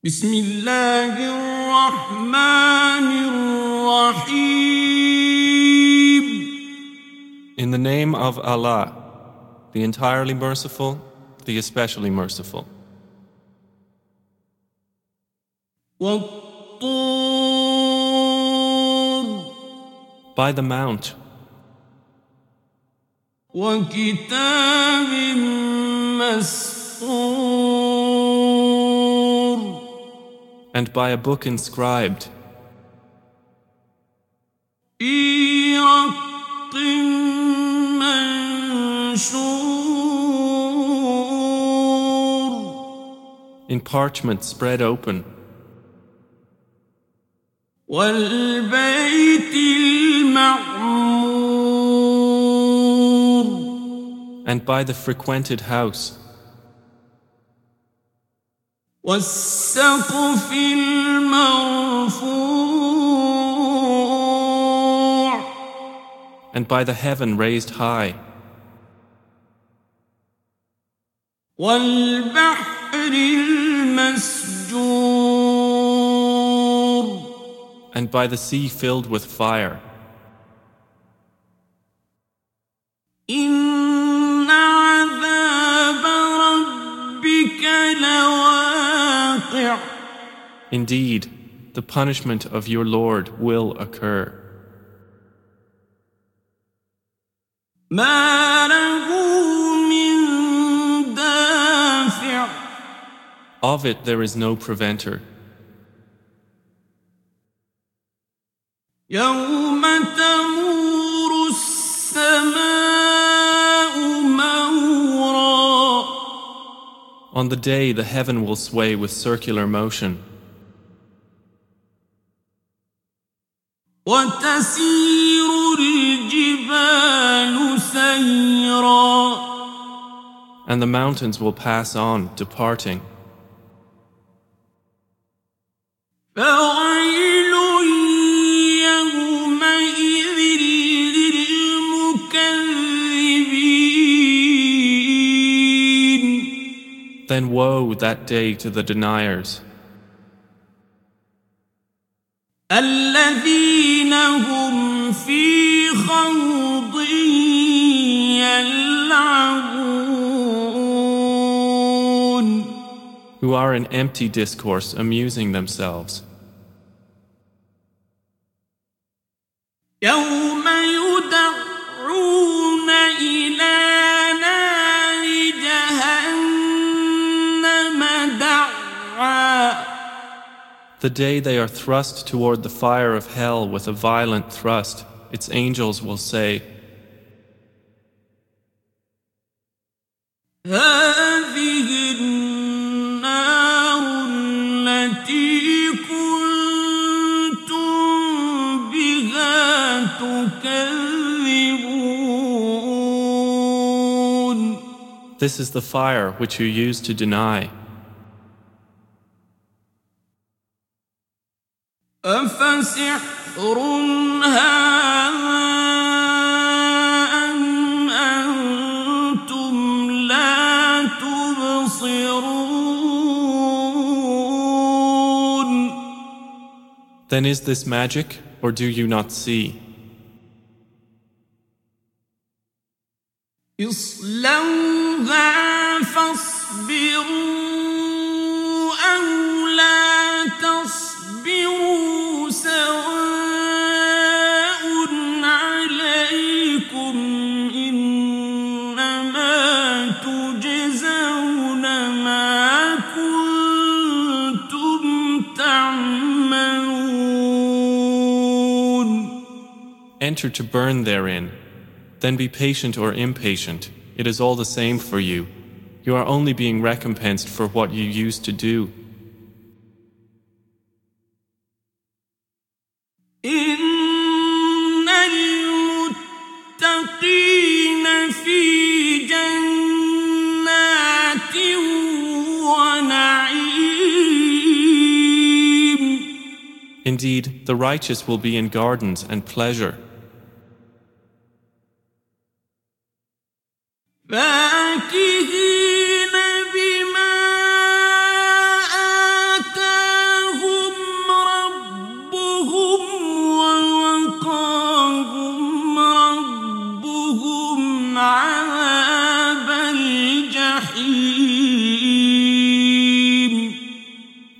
بسم الله الرحمن الرحيم. In the name of Allah, the entirely merciful, the especially merciful. والطور By the mount, وكتاب مسطور and by a book inscribed, في رق منشور in parchment spread open, والبيت المعمور and by the frequented house, والسقف المرفوع and by the heaven raised high, والبحر المسجور and by the sea filled with fire. إن عذاب ربك لواقع Indeed, the punishment of your Lord will occur. ما له من دافع Of it there is no preventer. يوم تمور السماء مورا On the day the heaven will sway with circular motion, وتسير الجبال سيرا and the mountains will pass on, departing. فويل يومئذ للمكذبين Then woe that day to the deniers, الذين هم في خوض يلعبون who are in empty discourse amusing themselves. يوم يدعون إلى نار جهنم دعا The day they are thrust toward the fire of hell with a violent thrust, its angels will say, هذه النار التي كنتم بها تكذبون This is the fire which you used to deny. أفسحر هذا أم أنتم لا تبصرون Then is this magic, or do you not see? اصلوها فاصبروا أو لا تصبروا سواء عليكم إنما تجزون ما كنتم تعملون Enter to burn therein. Then be patient or impatient. It is all the same for you. You are only being recompensed for what you used to do. إن المتقين في جنات ونعيم Indeed, the righteous will be in gardens and pleasure, فاكهين بما آتاهم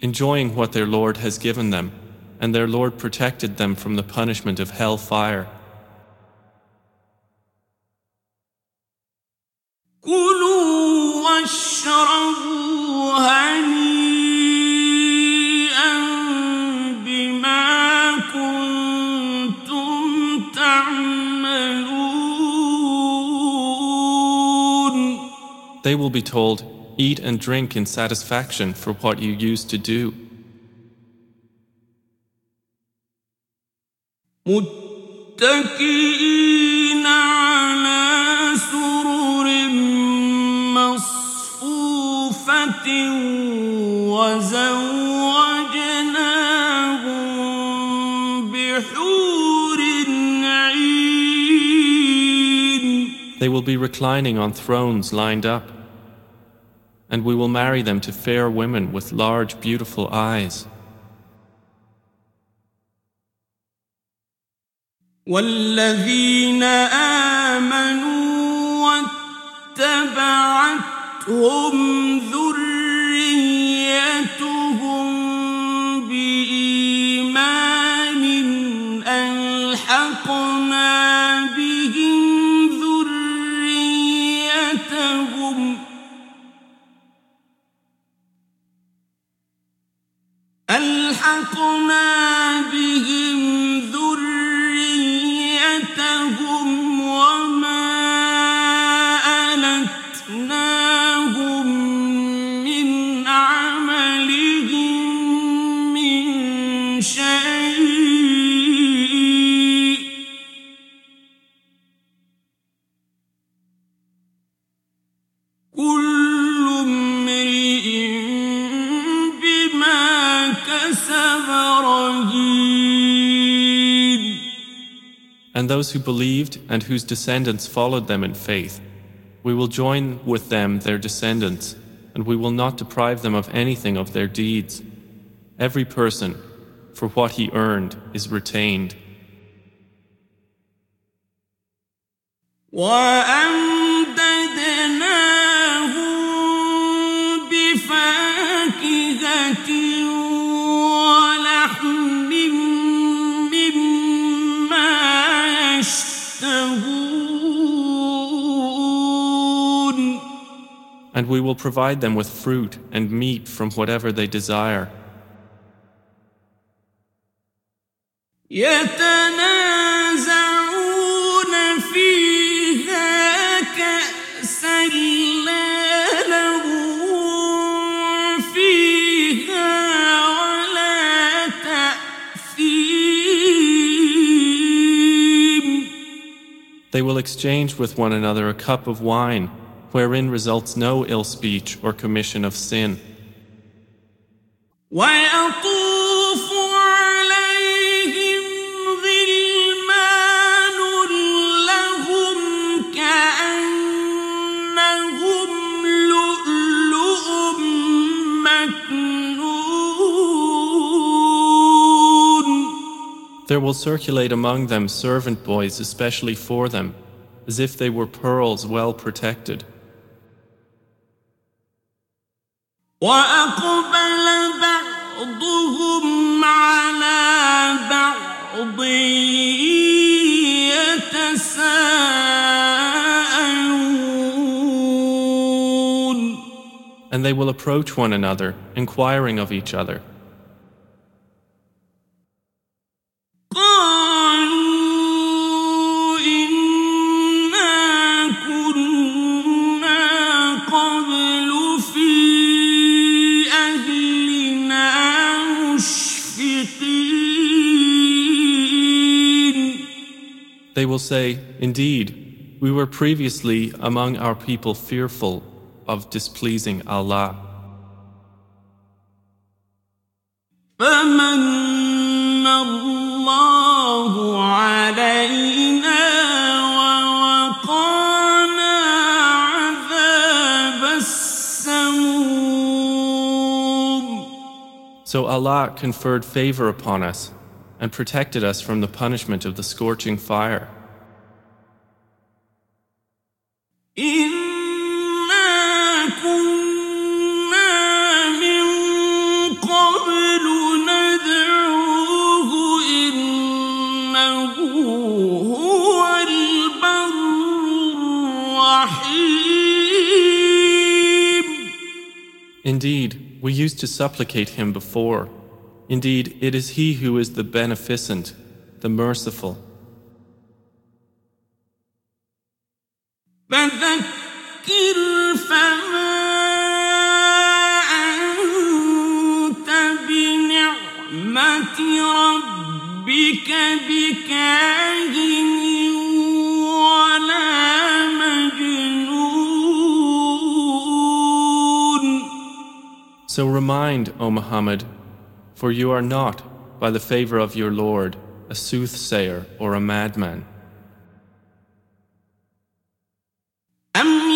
enjoying what their Lord has given them, and their Lord protected them from the punishment of hell fire. كلوا واشربوا هنيئا بما كنتم تعملون. They will be told, eat and drink in satisfaction for what you used to do. متكئين على سرر مصفوفة وزوجناهم بحور عين. They will be reclining on thrones lined up, and we will marry them to fair women with large, beautiful eyes. والذين آمنوا واتبعتهم ذريتهم بإيمان ألحقنا بهم ذريتهم وما ألتناهم من عملهم من شيء كل امرئ بما كسب رهين. And those who believed and whose descendants followed them in faith, we will join with them their descendants, and we will not deprive them of anything of their deeds. Every person, for what he earned, is retained. وأمددناهم بفاكهة ولحم مما يشتهون. And we will provide them with fruit and meat from whatever they desire. يتنازعون فيها كأسا لا لغو فيها ولا تأثيم. They will exchange with one another a cup of wine, wherein results no ill speech or commission of sin. ويطوف عليهم غلمان لهم كأنهم لؤلؤ مكنون. There will circulate among them servant boys especially for them, as if they were pearls well protected. وأقبل بعضهم على بعض يتساءلون. And they will approach one another, inquiring of each other. قالوا إنا كنا قبل في أهلنا مشفقين. They will say, Indeed, we were previously among our people fearful of displeasing Allah. فمن الله علينا ووقانا عذاب السموم. So Allah conferred favor upon us and protected us from the punishment of the scorching fire. إنا كنا من قبل Indeed, we used to supplicate him before. Indeed, it is he who is the beneficent, the merciful. فذكر فما أنت بنعمة ربك بكاهن ولا مجنون. So remind, O Muhammad, for you are not, by the favor of your Lord, a soothsayer or a madman. أم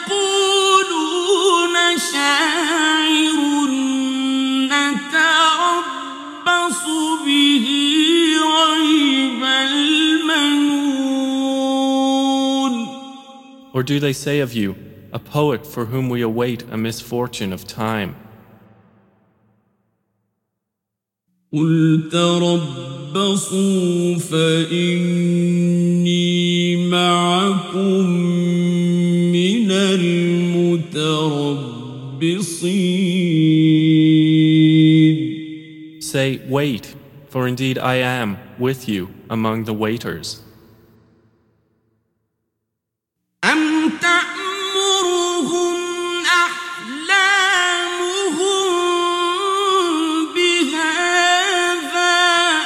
يقولون شاعر نتربص به ريب المنون. Or do they say of you, a poet for whom we await a misfortune of time? قل تربصوا فإني معكم من المتربصين. Say, wait, for indeed I am with you among the waiters. أم تأمرهم أحلامهم بهذا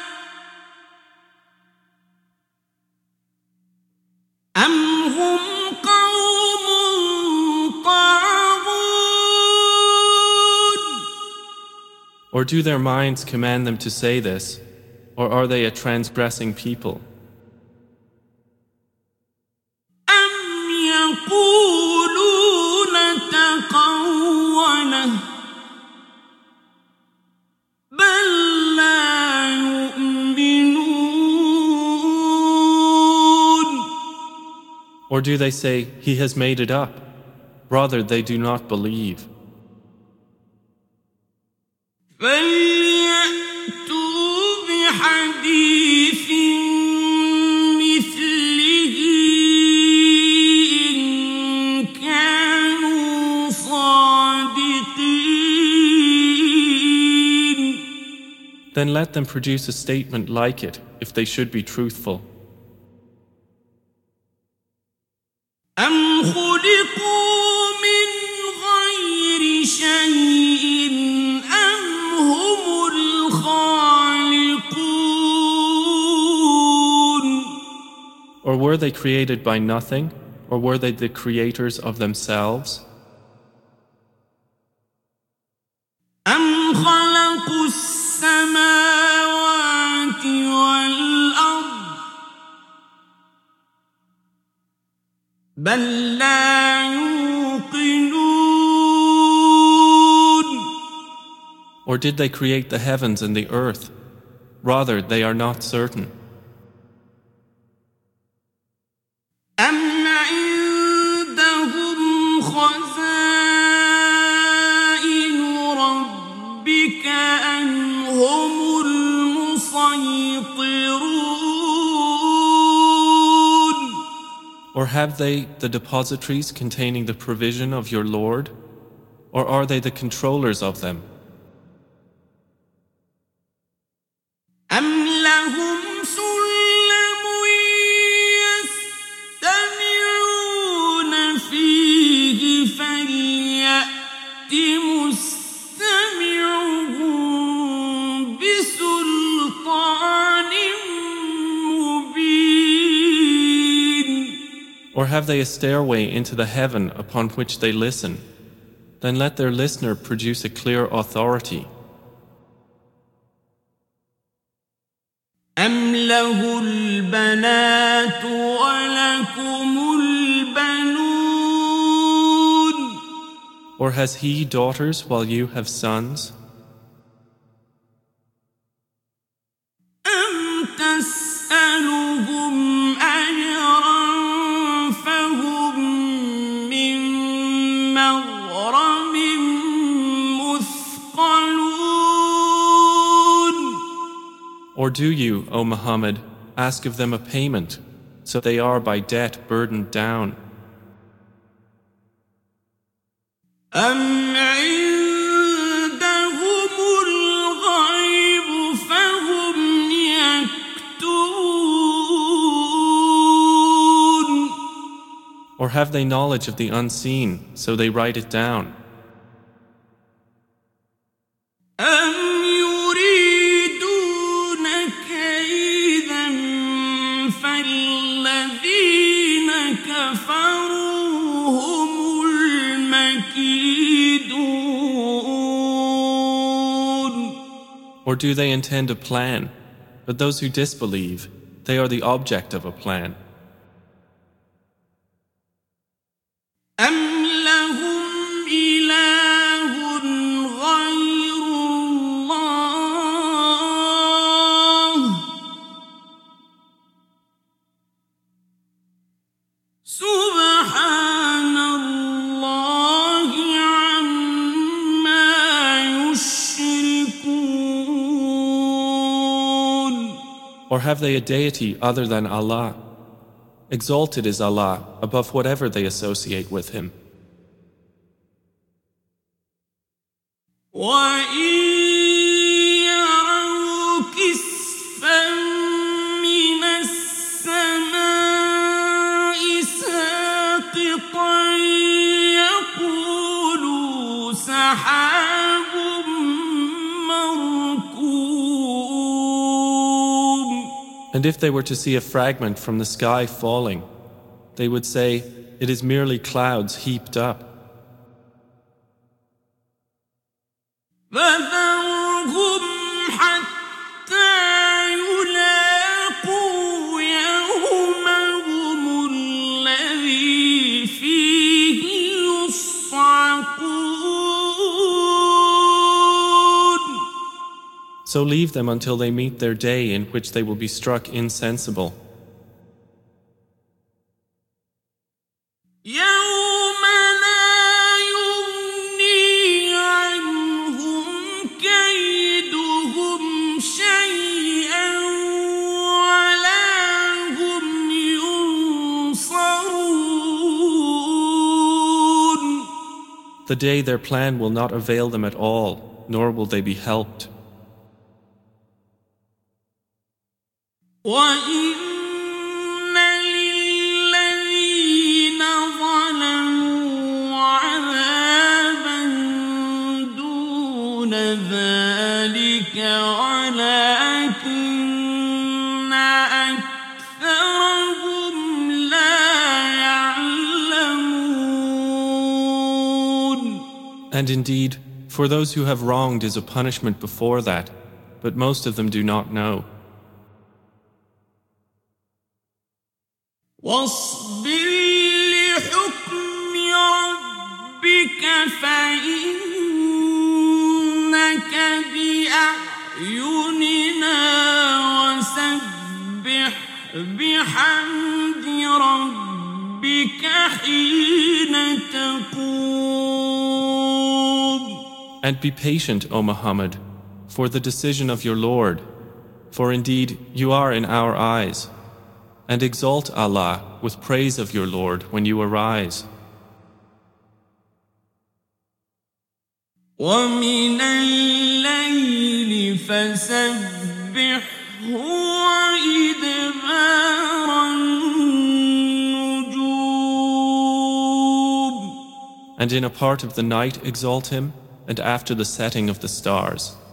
أم هم قوم طاغون. Or do their minds command them to say this, or are they a transgressing people? أم يقولون تقوله بل لا يؤمنون. Or do they say, he has made it up? Rather, they do not believe. فليأتوا بحديث مثله إن كانوا صادقين. Then let them produce a statement like it, if they should be truthful. أم خلقوا من غير شيء أم هم الخالقون. Or were they created by nothing, or were they the creators of themselves? أم خلقوا السماوات والأرض بل لا يوقنون. Or did they create the heavens and the earth? Rather, they are not certain. أم عندهم خزائن ربك أم هم المسيطرون. Or have they the depositories containing the provision of your Lord? Or are they the controllers of them? أم لهم سلم يستمعون فيه فليأت مستمعهم بسلطان مبين. Or have they a stairway into the heaven upon which they listen? Then let their listener produce a clear authority. أم له البنات ولكم البنون. Or has he daughters while you have sons? أم تسألهم أجرا فهم من مغرم مثقلون. Or do you, O Muhammad, ask of them a payment, so they are by debt burdened down? أم have they knowledge of the unseen, so they write it down? أَمْ يُرِيدُونَ كَيْدًا فَالَّذِينَ كَفَرُوا هُمُ الْمَكِيدُونَ Or do they intend a plan? But those who disbelieve, they are the object of a plan. أَمْ لَهُمْ إِلَٰهٌ غَيْرُ اللَّهِ سُبْحَانَ اللَّهِ عَمَّا يُشْرِكُونَ Or have they a deity other than Allah? Exalted is Allah above whatever they associate with Him. وَإِن يَرَوْا كِسْفًا مِّنَ السَّمَاءِ سَاقِطًا يَقُولُوا سَحَابٌ مَّرْكُومٌ And if they were to see a fragment from the sky falling, they would say, it is merely clouds heaped up. فَذَرْهُمْ حَتَّىٰ يُلَاقُوا يَوْمَهُمُ الَّذِي فِيهِ يُصْعَقُونَ So leave them until they meet their day in which they will be struck insensible. يَوْمَ لَا يُغْنِي عَنْهُمْ كَيْدُهُمْ شَيْئًا وَلَا هُمْ يُنصَرُونَ The day their plan will not avail them at all, nor will they be helped. وَإِنَّ لِلَّذِينَ ظَلَمُوا عَذَابًا دُونَ ذَلِكَ وَلَكِنَّ أَكْثَرَهُمْ لَا يَعْلَمُونَ And indeed, for those who have wronged is a punishment before that, but most of them do not know. وَاصْبِرْ لِحُكْمِ رَبِّكَ فَإِنَّكَ بِأَعْيُنِنَا وَسَبِّحْ بِحَمْدِ رَبِّكَ حِينَ تَقُومُ And be patient, O Muhammad, for the decision of your Lord, for indeed you are in our eyes. And exalt Allah with praise of your Lord when you arise. وَمِنَ اللَّيْلِ فَسَبِّحْهُ وَإِدْبَارَ النُّجُومِ And in a part of the night exalt Him, and after the setting of the stars.